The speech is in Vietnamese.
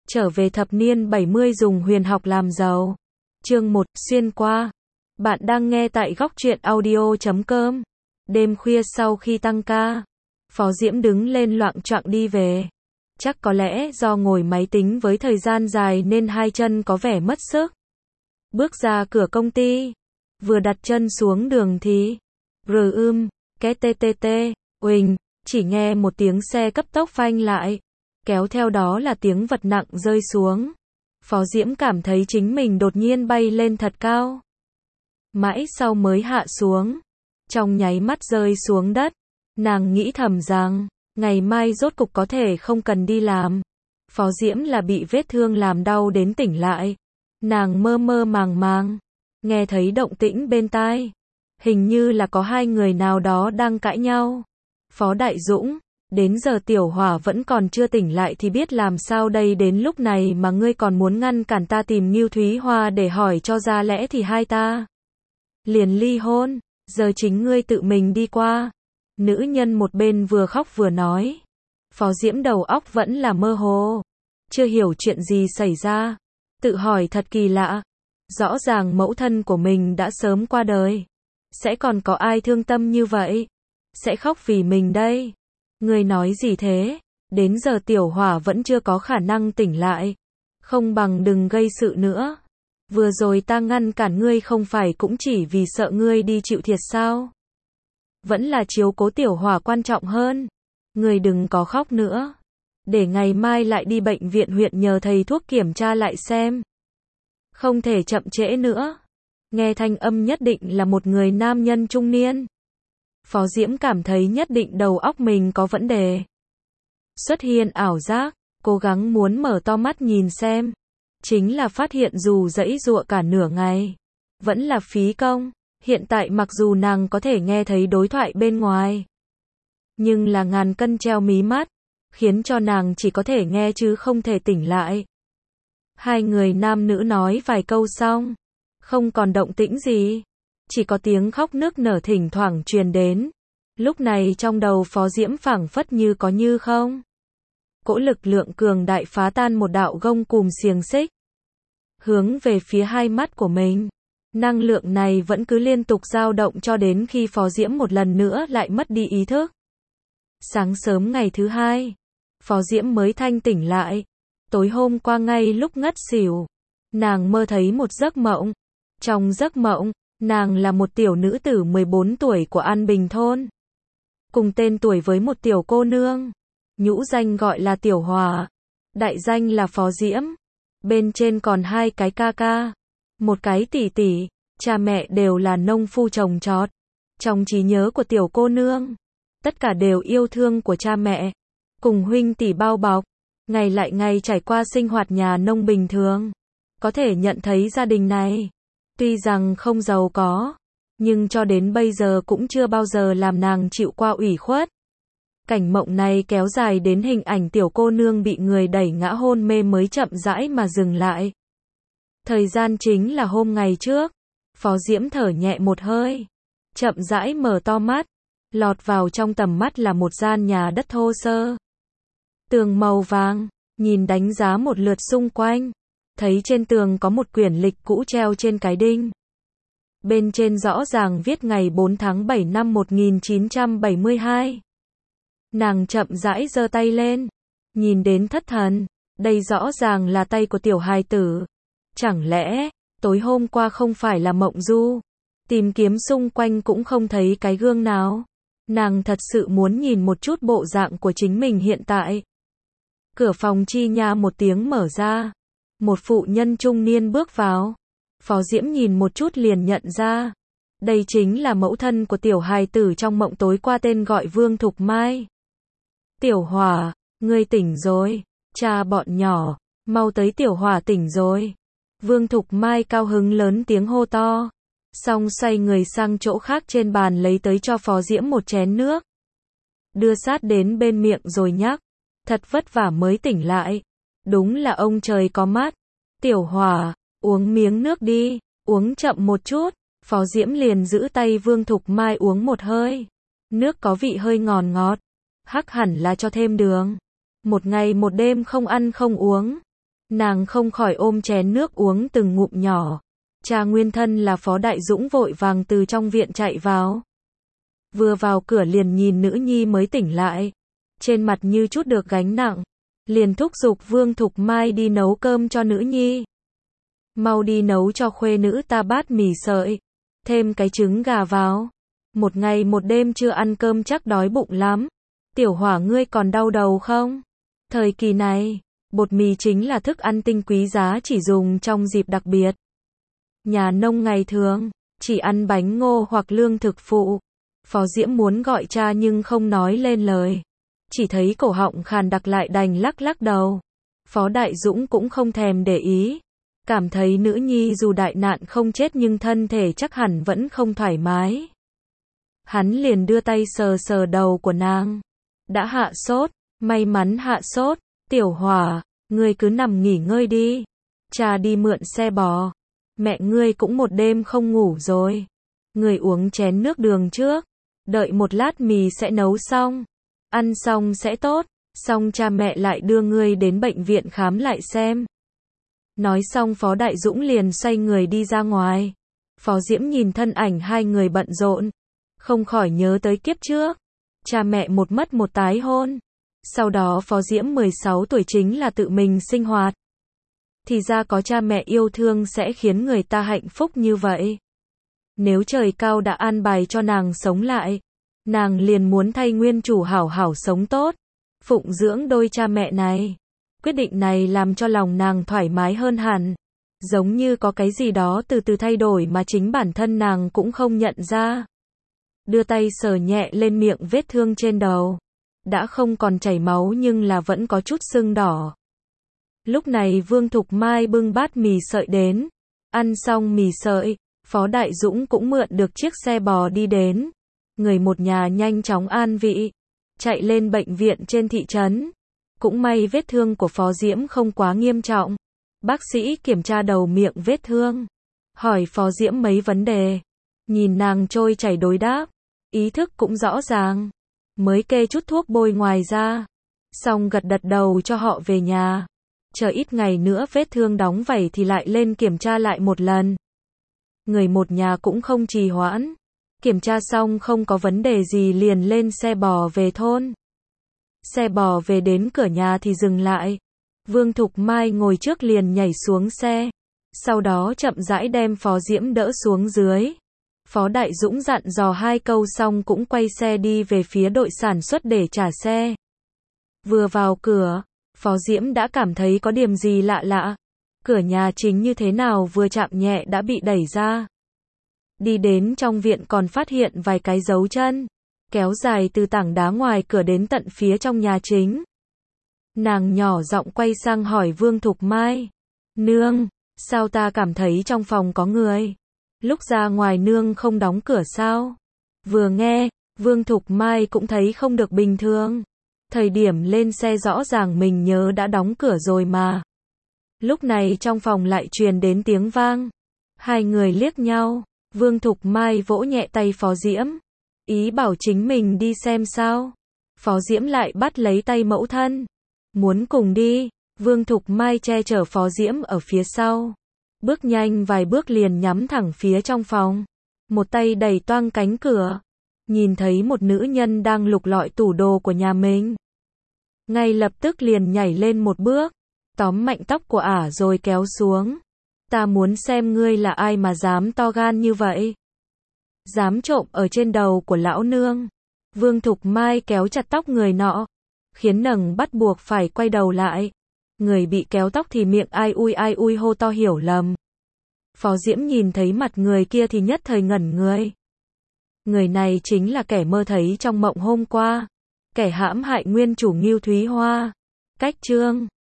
Trở về thập niên 70 dùng huyền học làm giàu. Chương 1, xuyên qua. Bạn đang nghe tại góc truyện audio.com. Đêm khuya sau khi tăng ca, Phó Diễm đứng lên loạng choạng đi về. Chắc có lẽ do ngồi máy tính với thời gian dài nên hai chân có vẻ mất sức. Bước ra cửa công ty, vừa đặt chân xuống đường thì két tê tê tê, uỳnh, chỉ nghe một tiếng xe cấp tốc phanh lại, kéo theo đó là tiếng vật nặng rơi xuống. Phó Diễm cảm thấy chính mình đột nhiên bay lên thật cao. Mãi sau mới hạ xuống, trong nháy mắt rơi xuống đất. Nàng nghĩ thầm rằng, ngày mai rốt cục có thể không cần đi làm. Phó Diễm là bị vết thương làm đau đến tỉnh lại. Nàng mơ mơ màng màng, nghe thấy động tĩnh bên tai. Hình như là có hai người nào đó đang cãi nhau. Phó Đại Dũng, đến giờ Tiểu Hỏa vẫn còn chưa tỉnh lại thì biết làm sao đây, đến lúc này mà ngươi còn muốn ngăn cản ta tìm Ngưu Thúy Hoa để hỏi cho ra lẽ thì hai ta liền ly hôn, giờ chính ngươi tự mình đi qua. Nữ nhân một bên vừa khóc vừa nói. Phó Diễm đầu óc vẫn là mơ hồ, chưa hiểu chuyện gì xảy ra, tự hỏi thật kỳ lạ. Rõ ràng mẫu thân của mình đã sớm qua đời, sẽ còn có ai thương tâm như vậy, sẽ khóc vì mình đây. Ngươi nói gì thế? Đến giờ Tiểu Hỏa vẫn chưa có khả năng tỉnh lại. Không bằng đừng gây sự nữa. Vừa rồi ta ngăn cản ngươi không phải cũng chỉ vì sợ ngươi đi chịu thiệt sao? Vẫn là chiếu cố Tiểu Hỏa quan trọng hơn. Ngươi đừng có khóc nữa. Để ngày mai lại đi bệnh viện huyện nhờ thầy thuốc kiểm tra lại xem. Không thể chậm trễ nữa. Nghe thanh âm nhất định là một người nam nhân trung niên. Phó Diễm cảm thấy nhất định đầu óc mình có vấn đề. Xuất hiện ảo giác, cố gắng muốn mở to mắt nhìn xem. Chính là phát hiện dù giãy giụa cả nửa ngày, vẫn là phí công. Hiện tại mặc dù nàng có thể nghe thấy đối thoại bên ngoài, nhưng là ngàn cân treo mí mắt, khiến cho nàng chỉ có thể nghe chứ không thể tỉnh lại. Hai người nam nữ nói vài câu xong, không còn động tĩnh gì. Chỉ có tiếng khóc nức nở thỉnh thoảng truyền đến. Lúc này trong đầu Phó Diễm phảng phất như có như không. Cỗ lực lượng cường đại phá tan một đạo gông cùm xiềng xích, hướng về phía hai mắt của mình. Năng lượng này vẫn cứ liên tục dao động cho đến khi Phó Diễm một lần nữa lại mất đi ý thức. Sáng sớm ngày thứ hai, Phó Diễm mới thanh tỉnh lại. Tối hôm qua ngay lúc ngất xỉu, nàng mơ thấy một giấc mộng. Trong giấc mộng, nàng là một tiểu nữ tử 14 tuổi của An Bình thôn, cùng tên tuổi với một tiểu cô nương, nhũ danh gọi là Tiểu Hỏa, đại danh là Phó Diễm. Bên trên còn hai cái ca ca, một cái tỷ tỷ, cha mẹ đều là nông phu trồng trọt. Trong trí nhớ của tiểu cô nương, tất cả đều yêu thương của cha mẹ, cùng huynh tỷ bao bọc, ngày lại ngày trải qua sinh hoạt nhà nông bình thường. Có thể nhận thấy gia đình này, tuy rằng không giàu có, nhưng cho đến bây giờ cũng chưa bao giờ làm nàng chịu qua ủy khuất. Cảnh mộng này kéo dài đến hình ảnh tiểu cô nương bị người đẩy ngã hôn mê mới chậm rãi mà dừng lại. Thời gian chính là hôm ngày trước. Phó Diễm thở nhẹ một hơi, chậm rãi mở to mắt. Lọt vào trong tầm mắt là một gian nhà đất thô sơ, tường màu vàng. Nhìn đánh giá một lượt xung quanh, thấy trên tường có một quyển lịch cũ treo trên cái đinh. Bên trên rõ ràng viết ngày 4 tháng 7 năm 1972. Nàng chậm rãi giơ tay lên, nhìn đến thất thần. Đây rõ ràng là tay của tiểu hài tử. Chẳng lẽ, tối hôm qua không phải là mộng du? Tìm kiếm xung quanh cũng không thấy cái gương nào. Nàng thật sự muốn nhìn một chút bộ dạng của chính mình hiện tại. Cửa phòng chi nha một tiếng mở ra. Một phụ nhân trung niên bước vào. Phó Diễm nhìn một chút liền nhận ra. Đây chính là mẫu thân của tiểu hài tử trong mộng tối qua, tên gọi Vương Thục Mai. Tiểu Hỏa, ngươi tỉnh rồi. Cha bọn nhỏ, mau tới, Tiểu Hỏa tỉnh rồi. Vương Thục Mai cao hứng lớn tiếng hô to. Xong xoay người sang chỗ khác trên bàn lấy tới cho Phó Diễm một chén nước. Đưa sát đến bên miệng rồi nhắc. Thật vất vả mới tỉnh lại. Đúng là ông trời có mắt. Tiểu Hỏa, uống miếng nước đi, uống chậm một chút. Phó Diễm liền giữ tay Vương Thục Mai uống một hơi. Nước có vị hơi ngọt ngọt. Hắc hẳn là cho thêm đường. Một ngày một đêm không ăn không uống. Nàng không khỏi ôm chén nước uống từng ngụm nhỏ. Cha nguyên thân là Phó Đại Dũng vội vàng từ trong viện chạy vào. Vừa vào cửa liền nhìn nữ nhi mới tỉnh lại. Trên mặt như chút được gánh nặng. Liền thúc giục Vương Thục Mai đi nấu cơm cho nữ nhi. Mau đi nấu cho khuê nữ ta bát mì sợi. Thêm cái trứng gà vào. Một ngày một đêm chưa ăn cơm chắc đói bụng lắm. Tiểu Hỏa ngươi còn đau đầu không? Thời kỳ này, bột mì chính là thức ăn tinh quý giá chỉ dùng trong dịp đặc biệt. Nhà nông ngày thường, chỉ ăn bánh ngô hoặc lương thực phụ. Phó Diễm muốn gọi cha nhưng không nói lên lời. Chỉ thấy cổ họng khàn đặc lại đành lắc lắc đầu. Phó Đại Dũng cũng không thèm để ý. Cảm thấy nữ nhi dù đại nạn không chết nhưng thân thể chắc hẳn vẫn không thoải mái. Hắn liền đưa tay sờ sờ đầu của nàng. Đã hạ sốt, may mắn hạ sốt. Tiểu Hỏa, ngươi cứ nằm nghỉ ngơi đi. Cha đi mượn xe bò. Mẹ ngươi cũng một đêm không ngủ rồi. Ngươi uống chén nước đường trước. Đợi một lát mì sẽ nấu xong. Ăn xong sẽ tốt. Xong cha mẹ lại đưa ngươi đến bệnh viện khám lại xem. Nói xong Phó Đại Dũng liền xoay người đi ra ngoài. Phó Diễm nhìn thân ảnh hai người bận rộn. Không khỏi nhớ tới kiếp trước. Cha mẹ một mất một tái hôn. Sau đó Phó Diễm 16 tuổi chính là tự mình sinh hoạt. Thì ra có cha mẹ yêu thương sẽ khiến người ta hạnh phúc như vậy. Nếu trời cao đã an bài cho nàng sống lại, nàng liền muốn thay nguyên chủ hảo hảo sống tốt, phụng dưỡng đôi cha mẹ này. Quyết định này làm cho lòng nàng thoải mái hơn hẳn. Giống như có cái gì đó từ từ thay đổi mà chính bản thân nàng cũng không nhận ra. Đưa tay sờ nhẹ lên miệng vết thương trên đầu. Đã không còn chảy máu nhưng là vẫn có chút sưng đỏ. Lúc này Vương Thục Mai bưng bát mì sợi đến. Ăn xong mì sợi, Phó Đại Dũng cũng mượn được chiếc xe bò đi đến. Người một nhà nhanh chóng an vị. Chạy lên bệnh viện trên thị trấn. Cũng may vết thương của Phó Diễm không quá nghiêm trọng. Bác sĩ kiểm tra đầu miệng vết thương. Hỏi Phó Diễm mấy vấn đề. Nhìn nàng trôi chảy đối đáp. Ý thức cũng rõ ràng. Mới kê chút thuốc bôi ngoài ra. Xong gật đầu cho họ về nhà. Chờ ít ngày nữa vết thương đóng vảy thì lại lên kiểm tra lại một lần. Người một nhà cũng không trì hoãn. Kiểm tra xong không có vấn đề gì liền lên xe bò về thôn. Xe bò về đến cửa nhà thì dừng lại. Vương Thục Mai ngồi trước liền nhảy xuống xe. Sau đó chậm rãi đem Phó Diễm đỡ xuống dưới. Phó Đại Dũng dặn dò hai câu xong cũng quay xe đi về phía đội sản xuất để trả xe. Vừa vào cửa, Phó Diễm đã cảm thấy có điểm gì lạ lạ. Cửa nhà chính như thế nào vừa chạm nhẹ đã bị đẩy ra. Đi đến trong viện còn phát hiện vài cái dấu chân. Kéo dài từ tảng đá ngoài cửa đến tận phía trong nhà chính. Nàng nhỏ giọng quay sang hỏi Vương Thục Mai. Nương, sao ta cảm thấy trong phòng có người? Lúc ra ngoài nương không đóng cửa sao? Vừa nghe, Vương Thục Mai cũng thấy không được bình thường. Thời điểm lên xe rõ ràng mình nhớ đã đóng cửa rồi mà. Lúc này trong phòng lại truyền đến tiếng vang. Hai người liếc nhau. Vương Thục Mai vỗ nhẹ tay Phó Diễm. Ý bảo chính mình đi xem sao. Phó Diễm lại bắt lấy tay mẫu thân. Muốn cùng đi. Vương Thục Mai che chở Phó Diễm ở phía sau. Bước nhanh vài bước liền nhắm thẳng phía trong phòng. Một tay đẩy toang cánh cửa. Nhìn thấy một nữ nhân đang lục lọi tủ đồ của nhà mình. Ngay lập tức liền nhảy lên một bước. Tóm mạnh tóc của ả rồi kéo xuống. Ta muốn xem ngươi là ai mà dám to gan như vậy. Dám trộm ở trên đầu của lão nương. Vương Thục Mai kéo chặt tóc người nọ. Khiến nấng bắt buộc phải quay đầu lại. Người bị kéo tóc thì miệng ai ui hô to hiểu lầm. Phó Diễm nhìn thấy mặt người kia thì nhất thời ngẩn người. Người này chính là kẻ mơ thấy trong mộng hôm qua. Kẻ hãm hại nguyên chủ Ngưu Thúy Hoa. Cách chương